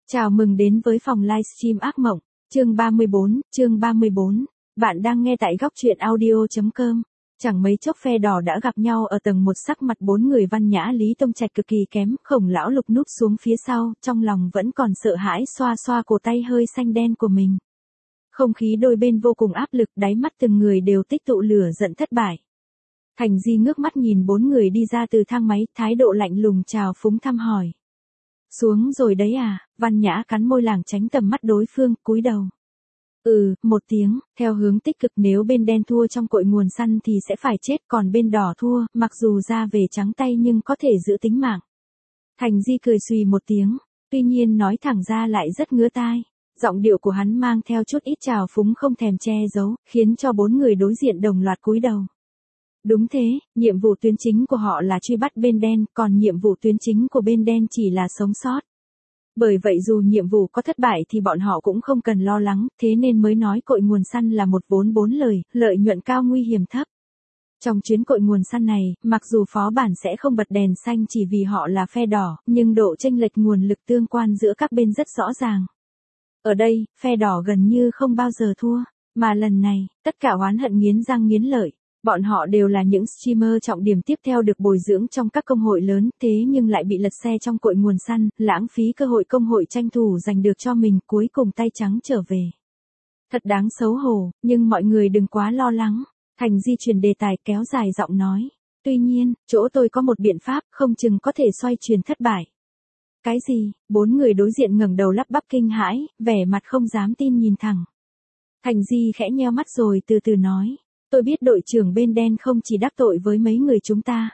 Chào mừng đến với phòng livestream ác mộng, chương 34, bạn đang nghe tại góc truyện audio.com. Chẳng mấy chốc phe đỏ đã gặp nhau ở tầng 1, sắc mặt bốn người Văn Nhã Lý Tông Trạch cực kỳ kém, Khổng lão Lục núp xuống phía sau, trong lòng vẫn còn sợ hãi xoa xoa cổ tay hơi xanh đen của mình. Không khí đôi bên vô cùng áp lực, đáy mắt từng người đều tích tụ lửa giận thất bại. Thành Di ngước mắt nhìn bốn người đi ra từ thang máy, thái độ lạnh lùng chào phúng thăm hỏi. Xuống rồi đấy à? Văn Nhã cắn môi lảng tránh tầm mắt đối phương, cúi đầu. Một tiếng, theo hướng tích cực, nếu bên đen thua trong cội nguồn săn thì sẽ phải chết, còn bên đỏ thua, mặc dù ra về trắng tay nhưng có thể giữ tính mạng. Thành Di cười xùy một tiếng, tuy nhiên nói thẳng ra lại rất ngứa tai. Giọng điệu của hắn mang theo chút ít trào phúng không thèm che giấu, khiến cho bốn người đối diện đồng loạt cúi đầu. Đúng thế, nhiệm vụ tuyến chính của họ là truy bắt bên đen, còn nhiệm vụ tuyến chính của bên đen chỉ là sống sót. Bởi vậy dù nhiệm vụ có thất bại thì bọn họ cũng không cần lo lắng, thế nên mới nói cội nguồn săn là một vốn bốn lời, lợi nhuận cao nguy hiểm thấp. Trong chuyến cội nguồn săn này, mặc dù phó bản sẽ không bật đèn xanh chỉ vì họ là phe đỏ, nhưng độ chênh lệch nguồn lực tương quan giữa các bên rất rõ ràng. Ở đây, phe đỏ gần như không bao giờ thua, mà lần này, tất cả oán hận nghiến răng nghiến lợi. Bọn họ đều là những streamer trọng điểm tiếp theo được bồi dưỡng trong các công hội lớn, thế nhưng lại bị lật xe trong cội nguồn săn, lãng phí cơ hội công hội tranh thủ giành được cho mình, cuối cùng tay trắng trở về. Thật đáng xấu hổ, nhưng mọi người đừng quá lo lắng. Thành Di chuyển đề tài, kéo dài giọng nói. Tuy nhiên, chỗ tôi có một biện pháp, không chừng có thể xoay chuyển thất bại. Cái gì? Bốn người đối diện ngẩng đầu lắp bắp kinh hãi, vẻ mặt không dám tin nhìn thẳng. Thành Di khẽ nheo mắt rồi từ từ nói. Tôi biết đội trưởng bên đen không chỉ đắc tội với mấy người chúng ta.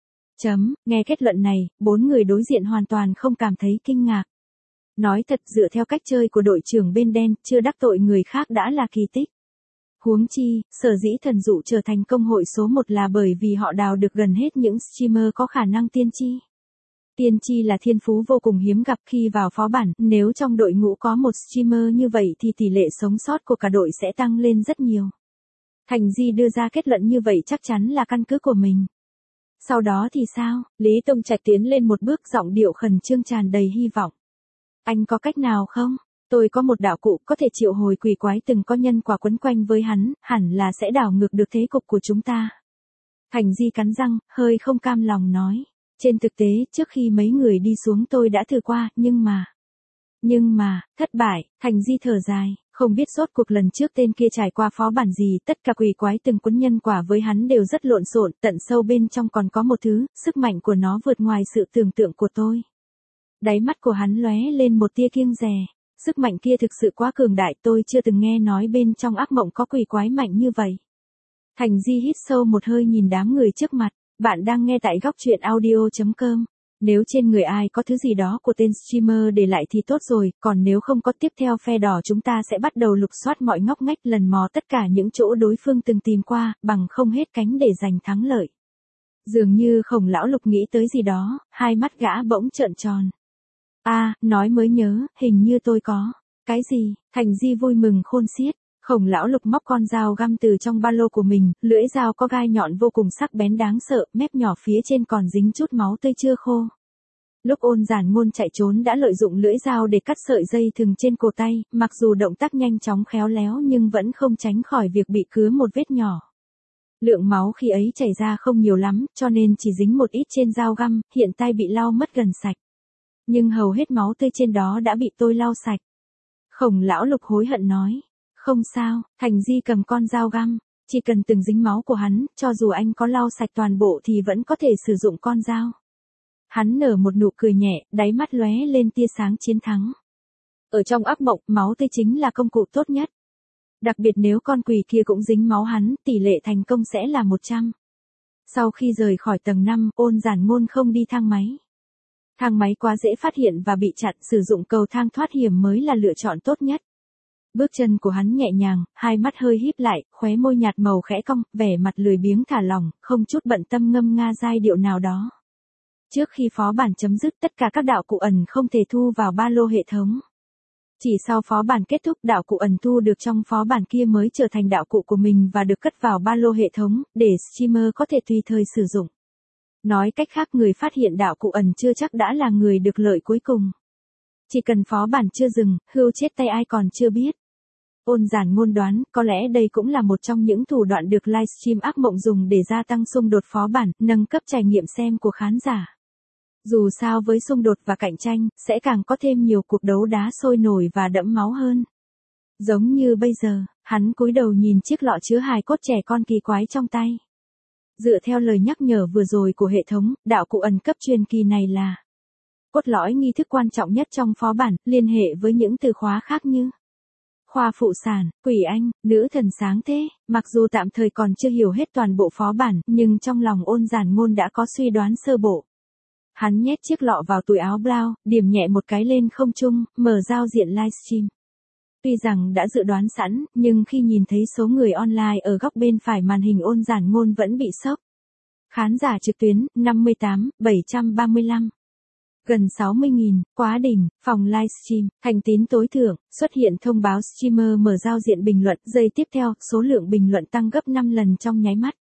Nghe kết luận này, bốn người đối diện hoàn toàn không cảm thấy kinh ngạc. Nói thật, dựa theo cách chơi của đội trưởng bên đen, chưa đắc tội người khác đã là kỳ tích. Huống chi, sở dĩ thần dụ trở thành công hội số 1 là bởi vì họ đào được gần hết những streamer có khả năng tiên tri. Tiên tri là thiên phú vô cùng hiếm gặp, khi vào phó bản, nếu trong đội ngũ có một streamer như vậy thì tỷ lệ sống sót của cả đội sẽ tăng lên rất nhiều. Thành Di đưa ra kết luận như vậy chắc chắn là căn cứ của mình. Sau đó thì sao? Lý Tông Trạch tiến lên một bước, giọng điệu khẩn trương tràn đầy hy vọng. Anh có cách nào không? Tôi có một đạo cụ có thể triệu hồi quỷ quái từng có nhân quả quấn quanh với hắn, hẳn là sẽ đảo ngược được thế cục của chúng ta. Thành Di cắn răng, hơi không cam lòng nói. Trên thực tế, trước khi mấy người đi xuống tôi đã thử qua, nhưng mà, thất bại. Thành Di thở dài. Không biết rốt cuộc lần trước tên kia trải qua phó bản gì, tất cả quỷ quái từng quấn nhân quả với hắn đều rất lộn xộn, tận sâu bên trong còn có một thứ, sức mạnh của nó vượt ngoài sự tưởng tượng của tôi. Đáy mắt của hắn lóe lên một tia kiêng dè, sức mạnh kia thực sự quá cường đại, tôi chưa từng nghe nói bên trong ác mộng có quỷ quái mạnh như vậy. Thành Di hít sâu một hơi nhìn đám người trước mặt, bạn đang nghe tại góc truyện audio.com. Nếu trên người ai có thứ gì đó của tên streamer để lại thì tốt rồi, còn nếu không có, tiếp theo phe đỏ chúng ta sẽ bắt đầu lục soát mọi ngóc ngách, lần mò tất cả những chỗ đối phương từng tìm qua, bằng không hết cánh để giành thắng lợi. Dường như Khổng lão Lục nghĩ tới gì đó, hai mắt gã bỗng trợn tròn. Nói mới nhớ, hình như tôi có. Cái gì? Thành Di vui mừng khôn xiết. Khổng lão Lục móc con dao găm từ trong ba lô của mình, lưỡi dao có gai nhọn vô cùng sắc bén đáng sợ, mép nhỏ phía trên còn dính chút máu tươi chưa khô. Lúc Ôn Giản Ngôn chạy trốn đã lợi dụng lưỡi dao để cắt sợi dây thừng trên cổ tay, mặc dù động tác nhanh chóng khéo léo nhưng vẫn không tránh khỏi việc bị cứa một vết nhỏ. Lượng máu khi ấy chảy ra không nhiều lắm, cho nên chỉ dính một ít trên dao găm, hiện tay bị lau mất gần sạch. Nhưng hầu hết máu tươi trên đó đã bị tôi lau sạch. Khổng lão Lục hối hận nói. Không sao, Thành Di cầm con dao găm, chỉ cần từng dính máu của hắn, cho dù anh có lau sạch toàn bộ thì vẫn có thể sử dụng con dao. Hắn nở một nụ cười nhẹ, đáy mắt lóe lên tia sáng chiến thắng. Ở trong ác mộng, máu tươi chính là công cụ tốt nhất. Đặc biệt nếu con quỷ kia cũng dính máu hắn, tỷ lệ thành công sẽ là 100. Sau khi rời khỏi tầng 5, Ôn Giản Ngôn không đi thang máy. Thang máy quá dễ phát hiện và bị chặn, sử dụng cầu thang thoát hiểm mới là lựa chọn tốt nhất. Bước chân của hắn nhẹ nhàng, hai mắt hơi híp lại, khóe môi nhạt màu khẽ cong, vẻ mặt lười biếng thả lỏng, không chút bận tâm ngâm nga giai điệu nào đó. Trước khi phó bản chấm dứt, tất cả các đạo cụ ẩn không thể thu vào ba lô hệ thống. Chỉ sau phó bản kết thúc, đạo cụ ẩn thu được trong phó bản kia mới trở thành đạo cụ của mình và được cất vào ba lô hệ thống, để streamer có thể tùy thời sử dụng. Nói cách khác, người phát hiện đạo cụ ẩn chưa chắc đã là người được lợi cuối cùng. Chỉ cần phó bản chưa dừng, hưu chết tay ai còn chưa biết. Ôn Giản Ngôn đoán, có lẽ đây cũng là một trong những thủ đoạn được livestream ác mộng dùng để gia tăng xung đột phó bản, nâng cấp trải nghiệm xem của khán giả. Dù sao với xung đột và cạnh tranh, sẽ càng có thêm nhiều cuộc đấu đá sôi nổi và đẫm máu hơn. Giống như bây giờ, hắn cúi đầu nhìn chiếc lọ chứa hài cốt trẻ con kỳ quái trong tay. Dựa theo lời nhắc nhở vừa rồi của hệ thống, đạo cụ ẩn cấp truyền kỳ này là cốt lõi nghi thức quan trọng nhất trong phó bản, liên hệ với những từ khóa khác như khoa phụ sản, quỷ anh, nữ thần sáng thế. Mặc dù tạm thời còn chưa hiểu hết toàn bộ phó bản, nhưng trong lòng Ôn Giản Ngôn đã có suy đoán sơ bộ. Hắn nhét chiếc lọ vào túi áo blau, điểm nhẹ một cái lên không trung, mở giao diện livestream. Tuy rằng đã dự đoán sẵn, nhưng khi nhìn thấy số người online ở góc bên phải màn hình Ôn Giản Ngôn vẫn bị sốc. Khán giả trực tuyến, 58.735. Gần 60.000, quá đỉnh, phòng livestream, thành tín tối thượng, xuất hiện thông báo streamer mở giao diện bình luận, giây tiếp theo, số lượng bình luận tăng gấp 5 lần trong nháy mắt.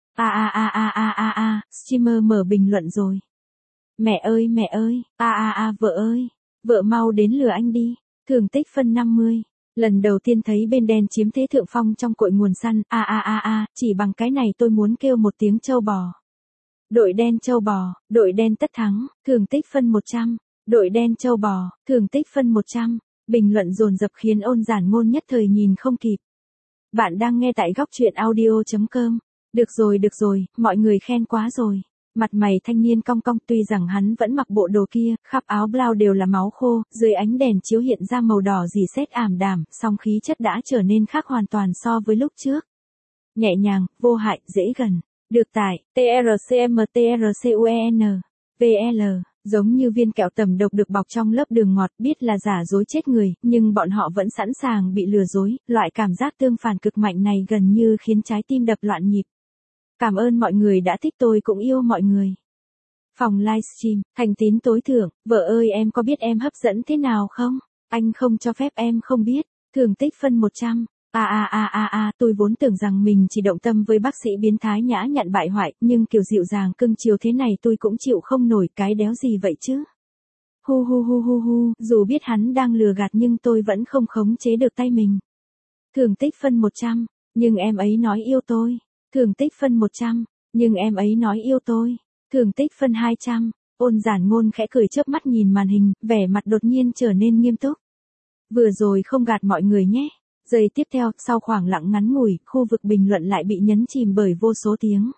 Streamer mở bình luận rồi. Mẹ ơi, vợ ơi, vợ mau đến lừa anh đi, thưởng tích phân 50. Lần đầu tiên thấy bên đen chiếm thế thượng phong trong cội nguồn săn, chỉ bằng cái này tôi muốn kêu một tiếng trâu bò. Đội đen trâu bò, đội đen tất thắng, thưởng tích phân 100. Đội đen trâu bò, thưởng tích phân 100. Bình luận dồn dập khiến Ôn Giản Ngôn nhất thời nhìn không kịp. Bạn đang nghe tại góc truyện audio.com. Được rồi, mọi người khen quá rồi. Mặt mày thanh niên cong cong, tuy rằng hắn vẫn mặc bộ đồ kia, khắp áo blau đều là máu khô, dưới ánh đèn chiếu hiện ra màu đỏ rỉ sét ảm đạm, song khí chất đã trở nên khác hoàn toàn so với lúc trước. Nhẹ nhàng, vô hại, dễ gần. Được tải, TRCMTRCUEN, VL, giống như viên kẹo tẩm độc được bọc trong lớp đường ngọt, biết là giả dối chết người, nhưng bọn họ vẫn sẵn sàng bị lừa dối, loại cảm giác tương phản cực mạnh này gần như khiến trái tim đập loạn nhịp. Cảm ơn mọi người đã thích, tôi cũng yêu mọi người. Phòng livestream, thành tín tối thượng, vợ ơi em có biết em hấp dẫn thế nào không? Anh không cho phép em không biết, thưởng tích phân 100. Tôi vốn tưởng rằng mình chỉ động tâm với bác sĩ biến thái nhã nhặn bại hoại, nhưng kiểu dịu dàng cưng chiều thế này tôi cũng chịu không nổi, cái đéo gì vậy chứ. Hu, dù biết hắn đang lừa gạt nhưng tôi vẫn không khống chế được tay mình. Thưởng tích phân 100, nhưng em ấy nói yêu tôi. Thưởng tích phân 100, nhưng em ấy nói yêu tôi. Thưởng tích phân 200, Ôn Giản Ngôn khẽ cười chớp mắt nhìn màn hình, vẻ mặt đột nhiên trở nên nghiêm túc. Vừa rồi không gạt mọi người nhé. Giây tiếp theo, sau khoảng lặng ngắn ngủi, khu vực bình luận lại bị nhấn chìm bởi vô số tiếng.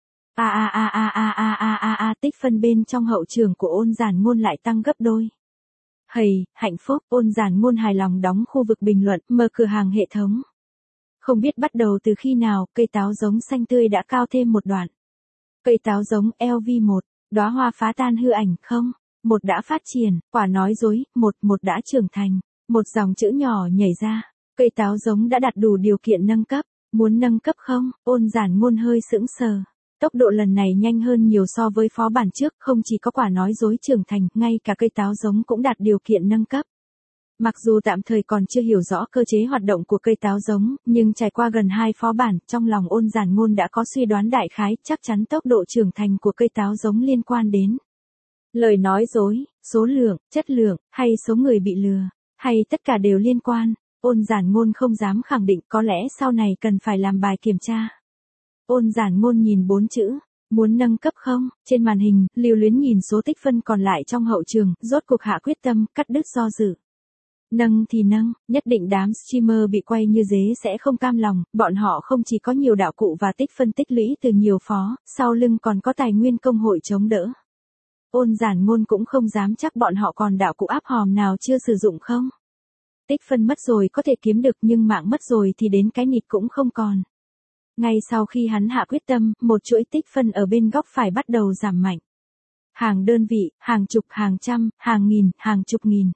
Tích phân bên trong hậu trường của Ôn Giản Ngôn lại tăng gấp đôi. Hầy, hạnh phúc, Ôn Giản Ngôn hài lòng đóng khu vực bình luận, mở cửa hàng hệ thống. Không biết bắt đầu từ khi nào, cây táo giống xanh tươi đã cao thêm một đoạn. Cây táo giống LV1, đóa hoa phá tan hư ảnh, không, một đã phát triển, quả nói dối, một đã trưởng thành, một dòng chữ nhỏ nhảy ra. Cây táo giống đã đạt đủ điều kiện nâng cấp, muốn nâng cấp không? Ôn Giản Ngôn hơi sững sờ. Tốc độ lần này nhanh hơn nhiều so với phó bản trước, không chỉ có quả nói dối trưởng thành, ngay cả cây táo giống cũng đạt điều kiện nâng cấp. Mặc dù tạm thời còn chưa hiểu rõ cơ chế hoạt động của cây táo giống, nhưng trải qua gần 2 phó bản, trong lòng Ôn Giản Ngôn đã có suy đoán đại khái, chắc chắn tốc độ trưởng thành của cây táo giống liên quan đến lời nói dối, số lượng, chất lượng, hay số người bị lừa, hay tất cả đều liên quan. Ôn Giản Ngôn không dám khẳng định, có lẽ sau này cần phải làm bài kiểm tra. Ôn Giản Ngôn nhìn 4 chữ, muốn nâng cấp không? Trên màn hình, lưu luyến nhìn số tích phân còn lại trong hậu trường, rốt cuộc hạ quyết tâm, cắt đứt do dự. Nâng thì nâng, nhất định đám streamer bị quay như dế sẽ không cam lòng, bọn họ không chỉ có nhiều đạo cụ và tích phân tích lũy từ nhiều phó, sau lưng còn có tài nguyên công hội chống đỡ. Ôn Giản Ngôn cũng không dám chắc bọn họ còn đạo cụ áp hòm nào chưa sử dụng không. Tích phân mất rồi có thể kiếm được nhưng mạng mất rồi thì đến cái nịt cũng không còn. Ngay sau khi hắn hạ quyết tâm, một chuỗi tích phân ở bên góc phải bắt đầu giảm mạnh. Hàng đơn vị, hàng chục, hàng trăm, hàng nghìn, hàng chục nghìn.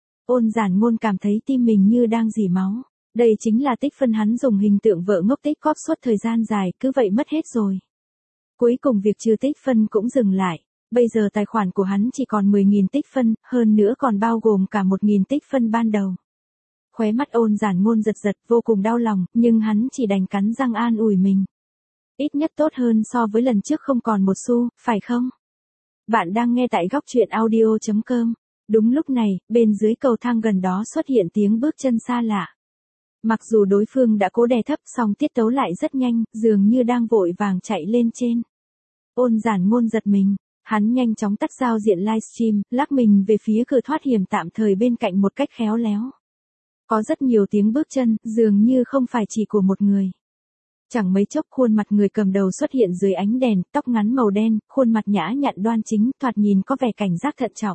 Ôn Giản Ngôn cảm thấy tim mình như đang rỉ máu. Đây chính là tích phân hắn dùng hình tượng vợ ngốc tích cóp suốt thời gian dài, cứ vậy mất hết rồi. Cuối cùng việc trừ tích phân cũng dừng lại. Bây giờ tài khoản của hắn chỉ còn 10.000 tích phân, hơn nữa còn bao gồm cả 1.000 tích phân ban đầu. Khóe mắt Ôn Giản Ngôn giật giật, vô cùng đau lòng, nhưng hắn chỉ đành cắn răng an ủi mình. Ít nhất tốt hơn so với lần trước không còn một xu, phải không? Bạn đang nghe tại góc truyện audio.com. Đúng lúc này, bên dưới cầu thang gần đó xuất hiện tiếng bước chân xa lạ. Mặc dù đối phương đã cố đè thấp song tiết tấu lại rất nhanh, dường như đang vội vàng chạy lên trên. Ôn Giản Ngôn giật mình, hắn nhanh chóng tắt giao diện livestream, lắc mình về phía cửa thoát hiểm tạm thời bên cạnh một cách khéo léo. Có rất nhiều tiếng bước chân, dường như không phải chỉ của một người. Chẳng mấy chốc khuôn mặt người cầm đầu xuất hiện dưới ánh đèn, tóc ngắn màu đen, khuôn mặt nhã nhặn đoan chính, thoạt nhìn có vẻ cảnh giác thận trọng.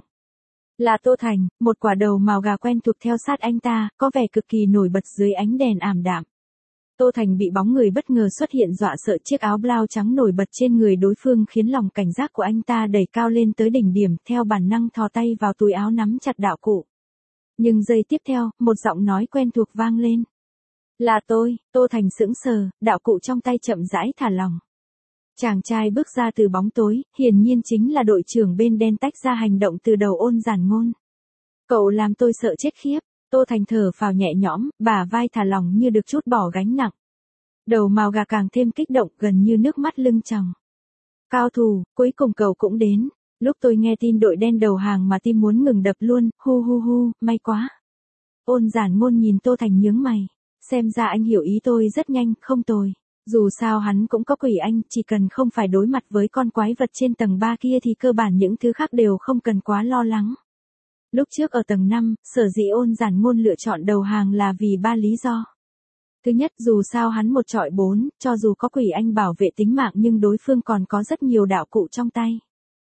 Là Tô Thành, một quả đầu mào gà quen thuộc theo sát anh ta, có vẻ cực kỳ nổi bật dưới ánh đèn ảm đạm. Tô Thành bị bóng người bất ngờ xuất hiện dọa sợ, chiếc áo blau trắng nổi bật trên người đối phương khiến lòng cảnh giác của anh ta đẩy cao lên tới đỉnh điểm, theo bản năng thò tay vào túi áo nắm chặt đạo cụ. Nhưng giây tiếp theo, một giọng nói quen thuộc vang lên. Là tôi, Tô Thành sững sờ, đạo cụ trong tay chậm rãi thả lỏng. Chàng trai bước ra từ bóng tối, hiển nhiên chính là đội trưởng bên đen tách ra hành động từ đầu Ôn Giản Ngôn. Cậu làm tôi sợ chết khiếp. Tô Thành thở phào nhẹ nhõm, bả vai thả lỏng như được trút bỏ gánh nặng. Đầu mào gà càng thêm kích động, gần như nước mắt lưng tròng. Cao thủ, cuối cùng cậu cũng đến. Lúc tôi nghe tin đội đen đầu hàng mà tim muốn ngừng đập luôn, hu hu hu, may quá. Ôn Giản Ngôn nhìn Tô Thành nhướng mày. Xem ra anh hiểu ý tôi rất nhanh, không tồi. Dù sao hắn cũng có quỷ anh, chỉ cần không phải đối mặt với con quái vật trên tầng 3 kia thì cơ bản những thứ khác đều không cần quá lo lắng. Lúc trước ở tầng 5, sở dĩ Ôn Giản Ngôn lựa chọn đầu hàng là vì 3 lý do. Thứ nhất, dù sao hắn một trọi 4, cho dù có quỷ anh bảo vệ tính mạng nhưng đối phương còn có rất nhiều đạo cụ trong tay.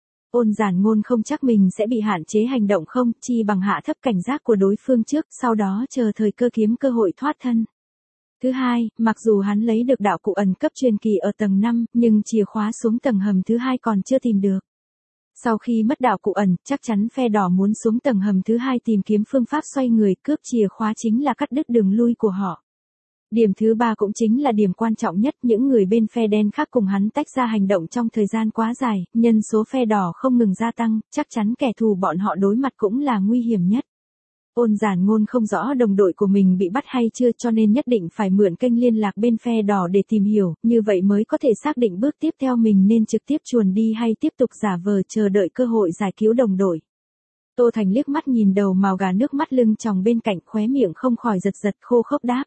Ôn Giản Ngôn không chắc mình sẽ bị hạn chế hành động không, chi bằng hạ thấp cảnh giác của đối phương trước, sau đó chờ thời cơ kiếm cơ hội thoát thân. Thứ hai, mặc dù hắn lấy được đạo cụ ẩn cấp truyền kỳ ở tầng 5, nhưng chìa khóa xuống tầng hầm thứ 2 còn chưa tìm được. Sau khi mất đạo cụ ẩn, chắc chắn phe đỏ muốn xuống tầng hầm thứ 2 tìm kiếm phương pháp xoay người, cướp chìa khóa chính là cắt đứt đường lui của họ. Điểm thứ 3 cũng chính là điểm quan trọng nhất, những người bên phe đen khác cùng hắn tách ra hành động trong thời gian quá dài, nhân số phe đỏ không ngừng gia tăng, chắc chắn kẻ thù bọn họ đối mặt cũng là nguy hiểm nhất. Ôn Giản Ngôn không rõ đồng đội của mình bị bắt hay chưa, cho nên nhất định phải mượn kênh liên lạc bên phe đỏ để tìm hiểu, như vậy mới có thể xác định bước tiếp theo mình nên trực tiếp chuồn đi hay tiếp tục giả vờ chờ đợi cơ hội giải cứu đồng đội. Tô Thành liếc mắt nhìn đầu mào gà nước mắt lưng tròng bên cạnh, khóe miệng không khỏi giật giật, khô khốc đáp.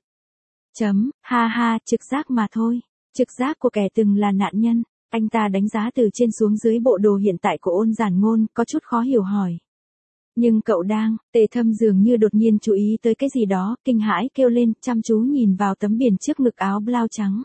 Ha ha, trực giác mà thôi. Trực giác của kẻ từng là nạn nhân. Anh ta đánh giá từ trên xuống dưới bộ đồ hiện tại của Ôn Giản Ngôn, có chút khó hiểu hỏi. Nhưng cậu đang, Tề Thâm dường như đột nhiên chú ý tới cái gì đó, kinh hãi kêu lên, chăm chú nhìn vào tấm biển trước ngực áo blau trắng.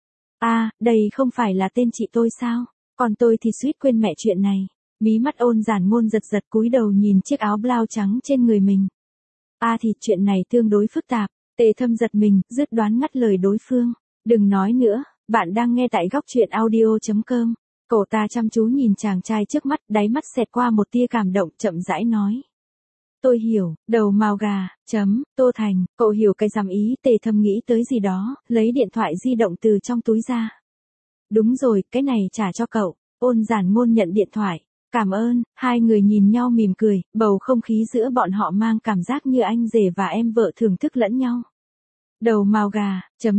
Đây không phải là tên chị tôi sao? Còn tôi thì suýt quên mẹ chuyện này. Mí mắt Ôn Giản Ngôn giật giật, cúi đầu nhìn chiếc áo blau trắng trên người mình. Thì chuyện này tương đối phức tạp. Tề Thâm giật mình, dứt đoán ngắt lời đối phương. Đừng nói nữa, bạn đang nghe tại góc truyện audio.com. Cậu ta chăm chú nhìn chàng trai trước mắt, đáy mắt xẹt qua một tia cảm động, chậm rãi nói. Tôi hiểu, đầu mào gà, Tô Thành, cậu hiểu cái dám ý. Tề Thâm nghĩ tới gì đó, lấy điện thoại di động từ trong túi ra. Đúng rồi, cái này trả cho cậu. Ôn Giản Ngôn nhận điện thoại. Cảm ơn. Hai người nhìn nhau mỉm cười, bầu không khí giữa bọn họ mang cảm giác như anh rể và em vợ thưởng thức lẫn nhau. Đầu mào gà,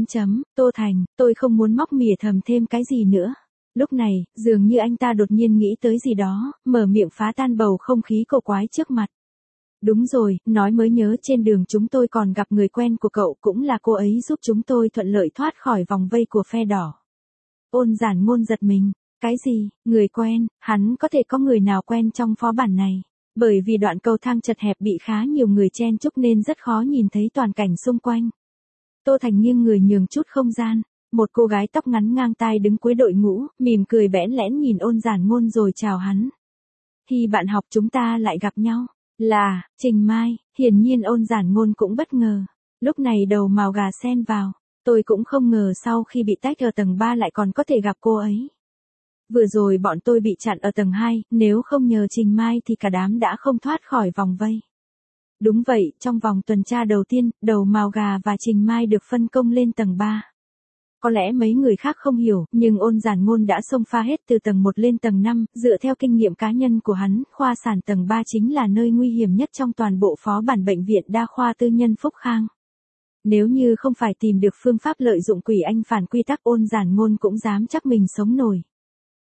Tô Thành, tôi không muốn móc mỉa thầm thêm cái gì nữa. Lúc này, dường như anh ta đột nhiên nghĩ tới gì đó, mở miệng phá tan bầu không khí cổ quái trước mặt. Đúng rồi, nói mới nhớ, trên đường chúng tôi còn gặp người quen của cậu, cũng là cô ấy giúp chúng tôi thuận lợi thoát khỏi vòng vây của phe đỏ. Ôn Giản Ngôn giật mình. Cái gì, người quen, hắn có thể có người nào quen trong phó bản này? Bởi vì đoạn cầu thang chật hẹp bị khá nhiều người chen chúc nên rất khó nhìn thấy toàn cảnh xung quanh. Tô Thành nghiêng người nhường chút không gian. Một cô gái tóc ngắn ngang tai đứng cuối đội ngũ, mỉm cười bẽn lẽn nhìn Ôn Giản Ngôn rồi chào hắn. Khi bạn học chúng ta lại gặp nhau. Là, Trình Mai. Hiển nhiên Ôn Giản Ngôn cũng bất ngờ. Lúc này đầu mào gà xen vào. Tôi cũng không ngờ sau khi bị tách ở tầng 3 lại còn có thể gặp cô ấy. Vừa rồi bọn tôi bị chặn ở tầng 2, nếu không nhờ Trình Mai thì cả đám đã không thoát khỏi vòng vây. Đúng vậy, trong vòng tuần tra đầu tiên, đầu mào gà và Trình Mai được phân công lên tầng 3. Có lẽ mấy người khác không hiểu, nhưng Ôn Giản Ngôn đã xông pha hết từ tầng 1 lên tầng 5, dựa theo kinh nghiệm cá nhân của hắn, khoa sản tầng 3 chính là nơi nguy hiểm nhất trong toàn bộ phó bản bệnh viện đa khoa tư nhân Phúc Khang. Nếu như không phải tìm được phương pháp lợi dụng quỷ anh phản quy tắc, Ôn Giản Ngôn cũng dám chắc mình sống nổi.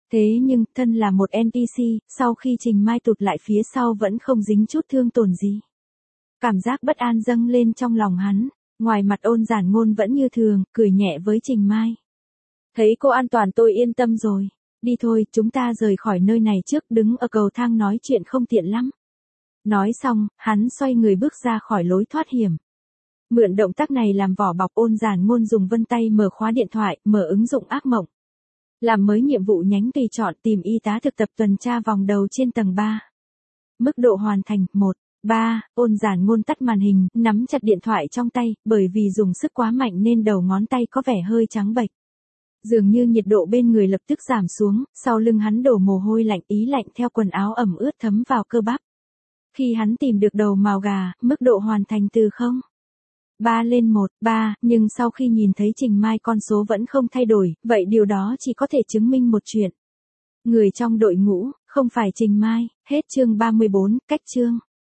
Thế nhưng, thân là một NPC, sau khi Trình Mai tụt lại phía sau vẫn không dính chút thương tổn gì. Cảm giác bất an dâng lên trong lòng hắn, ngoài mặt Ôn Giản Ngôn vẫn như thường, cười nhẹ với Trình Mai. Thấy cô an toàn tôi yên tâm rồi. Đi thôi, chúng ta rời khỏi nơi này trước, đứng ở cầu thang nói chuyện không tiện lắm. Nói xong, hắn xoay người bước ra khỏi lối thoát hiểm. Mượn động tác này làm vỏ bọc, Ôn Giản Ngôn dùng vân tay mở khóa điện thoại, mở ứng dụng ác mộng. Làm mới nhiệm vụ nhánh tùy chọn tìm y tá thực tập tuần tra vòng đầu trên tầng 3. Mức độ hoàn thành, 1. 3. Ôn Giản Ngôn tắt màn hình, nắm chặt điện thoại trong tay, bởi vì dùng sức quá mạnh nên đầu ngón tay có vẻ hơi trắng bệch. Dường như nhiệt độ bên người lập tức giảm xuống, sau lưng hắn đổ mồ hôi lạnh, ý lạnh theo quần áo ẩm ướt thấm vào cơ bắp. Khi hắn tìm được đầu mào gà, mức độ hoàn thành từ 0. 3 lên 1, 3, nhưng sau khi nhìn thấy Trình Mai con số vẫn không thay đổi, vậy điều đó chỉ có thể chứng minh một chuyện. Người trong đội ngũ, không phải Trình Mai. Hết chương 34, cách chương.